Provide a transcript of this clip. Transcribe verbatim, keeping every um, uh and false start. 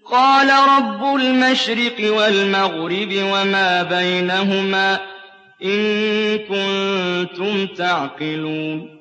قَالَ رَبُّ الْمَشْرِقِ وَالْمَغْرِبِ وَمَا بَيْنَهُمَا ۖ إِن كُنتُمْ تَعْقِلُونَ